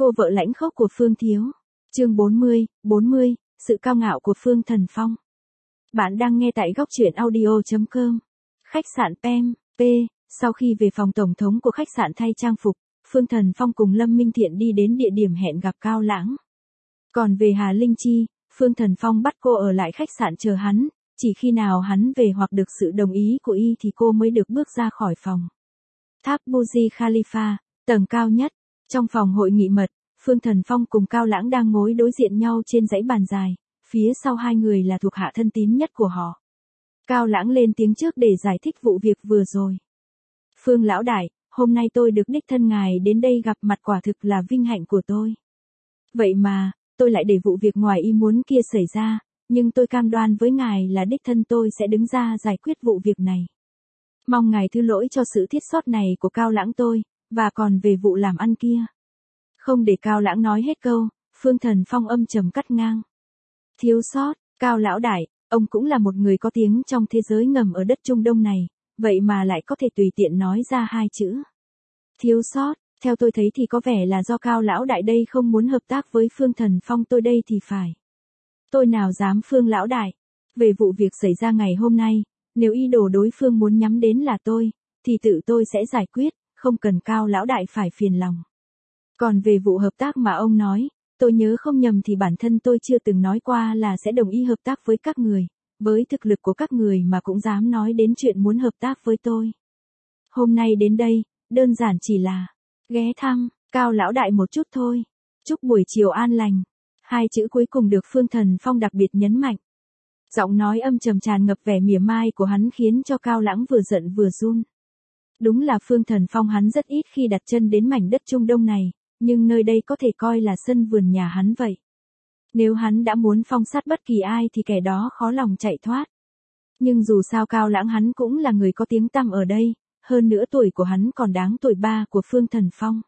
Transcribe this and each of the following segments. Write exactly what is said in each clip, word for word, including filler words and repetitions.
Cô vợ lãnh khốc của Phương Thiếu. Chương bốn mươi, bốn mươi, sự cao ngạo của Phương Thần Phong. Bạn đang nghe tại góc truyện audio chấm com. Khách sạn Pem, P, sau khi về phòng tổng thống của khách sạn thay trang phục, Phương Thần Phong cùng Lâm Minh Thiện đi đến địa điểm hẹn gặp Cao Lãng. Còn về Hà Linh Chi, Phương Thần Phong bắt cô ở lại khách sạn chờ hắn, chỉ khi nào hắn về hoặc được sự đồng ý của y thì cô mới được bước ra khỏi phòng. Tháp Burj Khalifa, tầng cao nhất, trong phòng hội nghị mật, Phương Thần Phong cùng Cao Lãng đang ngồi đối diện nhau trên dãy bàn dài, phía sau hai người là thuộc hạ thân tín nhất của họ. Cao Lãng lên tiếng trước để giải thích vụ việc vừa rồi. Phương lão đại, hôm nay tôi được đích thân ngài đến đây gặp mặt quả thực là vinh hạnh của tôi. Vậy mà, tôi lại để vụ việc ngoài ý muốn kia xảy ra, nhưng tôi cam đoan với ngài là đích thân tôi sẽ đứng ra giải quyết vụ việc này. Mong ngài thứ lỗi cho sự thiết sót này của Cao Lãng tôi, và còn về vụ làm ăn kia. Không để Cao Lãng nói hết câu, Phương Thần Phong âm trầm cắt ngang. Thiếu sót, Cao lão đại, ông cũng là một người có tiếng trong thế giới ngầm ở đất Trung Đông này, vậy mà lại có thể tùy tiện nói ra hai chữ. Thiếu sót, theo tôi thấy thì có vẻ là do Cao lão đại đây không muốn hợp tác với Phương Thần Phong tôi đây thì phải. Tôi nào dám Phương lão đại. Về vụ việc xảy ra ngày hôm nay, nếu ý đồ đối phương muốn nhắm đến là tôi, thì tự tôi sẽ giải quyết, không cần Cao lão đại phải phiền lòng. Còn về vụ hợp tác mà ông nói, tôi nhớ không nhầm thì bản thân tôi chưa từng nói qua là sẽ đồng ý hợp tác với các người, với thực lực của các người mà cũng dám nói đến chuyện muốn hợp tác với tôi. Hôm nay đến đây, đơn giản chỉ là ghé thăm Cao lão đại một chút thôi. Chúc buổi chiều an lành. Hai chữ cuối cùng được Phương Thần Phong đặc biệt nhấn mạnh. Giọng nói âm trầm tràn ngập vẻ mỉa mai của hắn khiến cho Cao Lãng vừa giận vừa run. Đúng là Phương Thần Phong hắn rất ít khi đặt chân đến mảnh đất Trung Đông này, nhưng nơi đây có thể coi là sân vườn nhà hắn vậy. Nếu hắn đã muốn phong sát bất kỳ ai thì kẻ đó khó lòng chạy thoát. Nhưng dù sao Cao Lãng hắn cũng là người có tiếng tăm ở đây, hơn nữa tuổi của hắn còn đáng tuổi ba của Phương Thần Phong.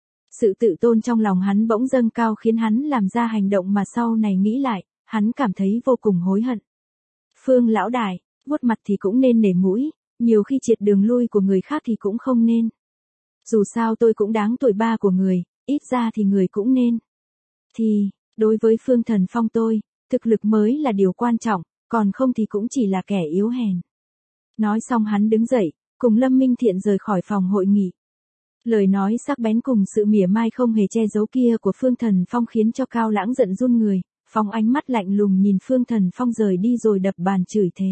Sự tự tôn trong lòng hắn bỗng dâng cao khiến hắn làm ra hành động mà sau này nghĩ lại, hắn cảm thấy vô cùng hối hận. Phương lão đại, vuốt mặt thì cũng nên nể mũi, nhiều khi triệt đường lui của người khác thì cũng không nên. Dù sao tôi cũng đáng tuổi ba của người, ít ra thì người cũng nên. Thì, đối với Phương Thần Phong tôi, thực lực mới là điều quan trọng, còn không thì cũng chỉ là kẻ yếu hèn. Nói xong hắn đứng dậy, cùng Lâm Minh Thiện rời khỏi phòng hội nghị. Lời nói sắc bén cùng sự mỉa mai không hề che giấu kia của Phương Thần Phong khiến cho Cao Lãng giận run người, phóng ánh mắt lạnh lùng nhìn Phương Thần Phong rời đi rồi đập bàn chửi thề.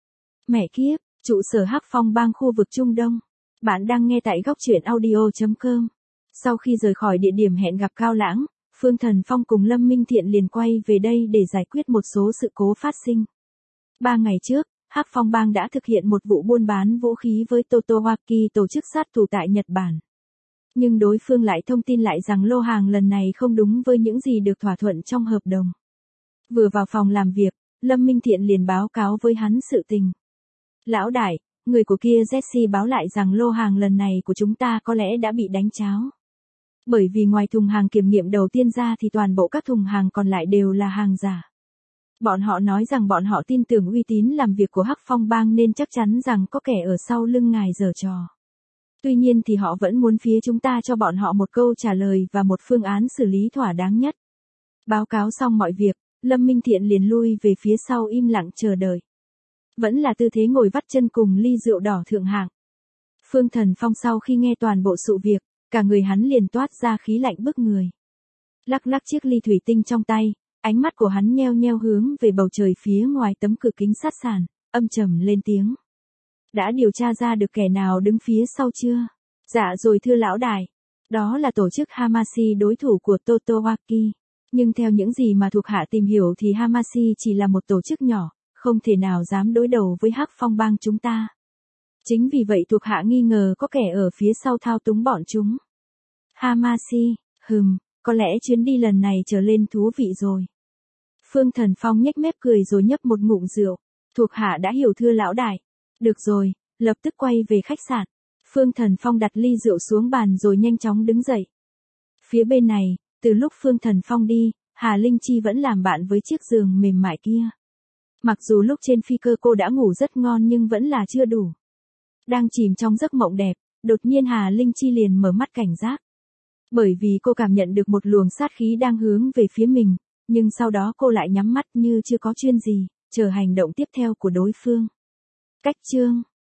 Mẹ kiếp, trụ sở Hắc Phong bang khu vực Trung Đông. Bạn đang nghe tại góc truyện audio chấm com. Sau khi rời khỏi địa điểm hẹn gặp Cao Lãng, Phương Thần Phong cùng Lâm Minh Thiện liền quay về đây để giải quyết một số sự cố phát sinh. Ba ngày trước, Hắc Phong bang đã thực hiện một vụ buôn bán vũ khí với Totohaki, tổ chức sát thủ tại Nhật Bản. Nhưng đối phương lại thông tin lại rằng lô hàng lần này không đúng với những gì được thỏa thuận trong hợp đồng. Vừa vào phòng làm việc, Lâm Minh Thiện liền báo cáo với hắn sự tình. Lão đại, người của kia Jesse báo lại rằng lô hàng lần này của chúng ta có lẽ đã bị đánh tráo. Bởi vì ngoài thùng hàng kiểm nghiệm đầu tiên ra thì toàn bộ các thùng hàng còn lại đều là hàng giả. Bọn họ nói rằng bọn họ tin tưởng uy tín làm việc của Hắc Phong bang nên chắc chắn rằng có kẻ ở sau lưng ngài giở trò. Tuy nhiên thì họ vẫn muốn phía chúng ta cho bọn họ một câu trả lời và một phương án xử lý thỏa đáng nhất. Báo cáo xong mọi việc, Lâm Minh Thiện liền lui về phía sau im lặng chờ đợi. Vẫn là tư thế ngồi vắt chân cùng ly rượu đỏ thượng hạng. Phương Thần Phong sau khi nghe toàn bộ sự việc, cả người hắn liền toát ra khí lạnh bức người. Lắc lắc chiếc ly thủy tinh trong tay, ánh mắt của hắn nheo nheo hướng về bầu trời phía ngoài tấm cửa kính sát sàn, âm trầm lên tiếng. Đã điều tra ra được kẻ nào đứng phía sau chưa? Dạ rồi thưa lão đại. Đó là tổ chức Hamashi đối thủ của Totohaki. Nhưng theo những gì mà thuộc hạ tìm hiểu thì Hamashi chỉ là một tổ chức nhỏ, không thể nào dám đối đầu với Hắc Phong bang chúng ta. Chính vì vậy thuộc hạ nghi ngờ có kẻ ở phía sau thao túng bọn chúng. Hamashi, hừm, có lẽ chuyến đi lần này trở lên thú vị rồi. Phương Thần Phong nhếch mép cười rồi nhấp một ngụm rượu. Thuộc hạ đã hiểu thưa lão đại. Được rồi, lập tức quay về khách sạn. Phương Thần Phong đặt ly rượu xuống bàn rồi nhanh chóng đứng dậy. Phía bên này, từ lúc Phương Thần Phong đi, Hà Linh Chi vẫn làm bạn với chiếc giường mềm mại kia. Mặc dù lúc trên phi cơ cô đã ngủ rất ngon nhưng vẫn là chưa đủ. Đang chìm trong giấc mộng đẹp, đột nhiên Hà Linh Chi liền mở mắt cảnh giác. Bởi vì cô cảm nhận được một luồng sát khí đang hướng về phía mình, nhưng sau đó cô lại nhắm mắt như chưa có chuyện gì, chờ hành động tiếp theo của đối phương. Cách chương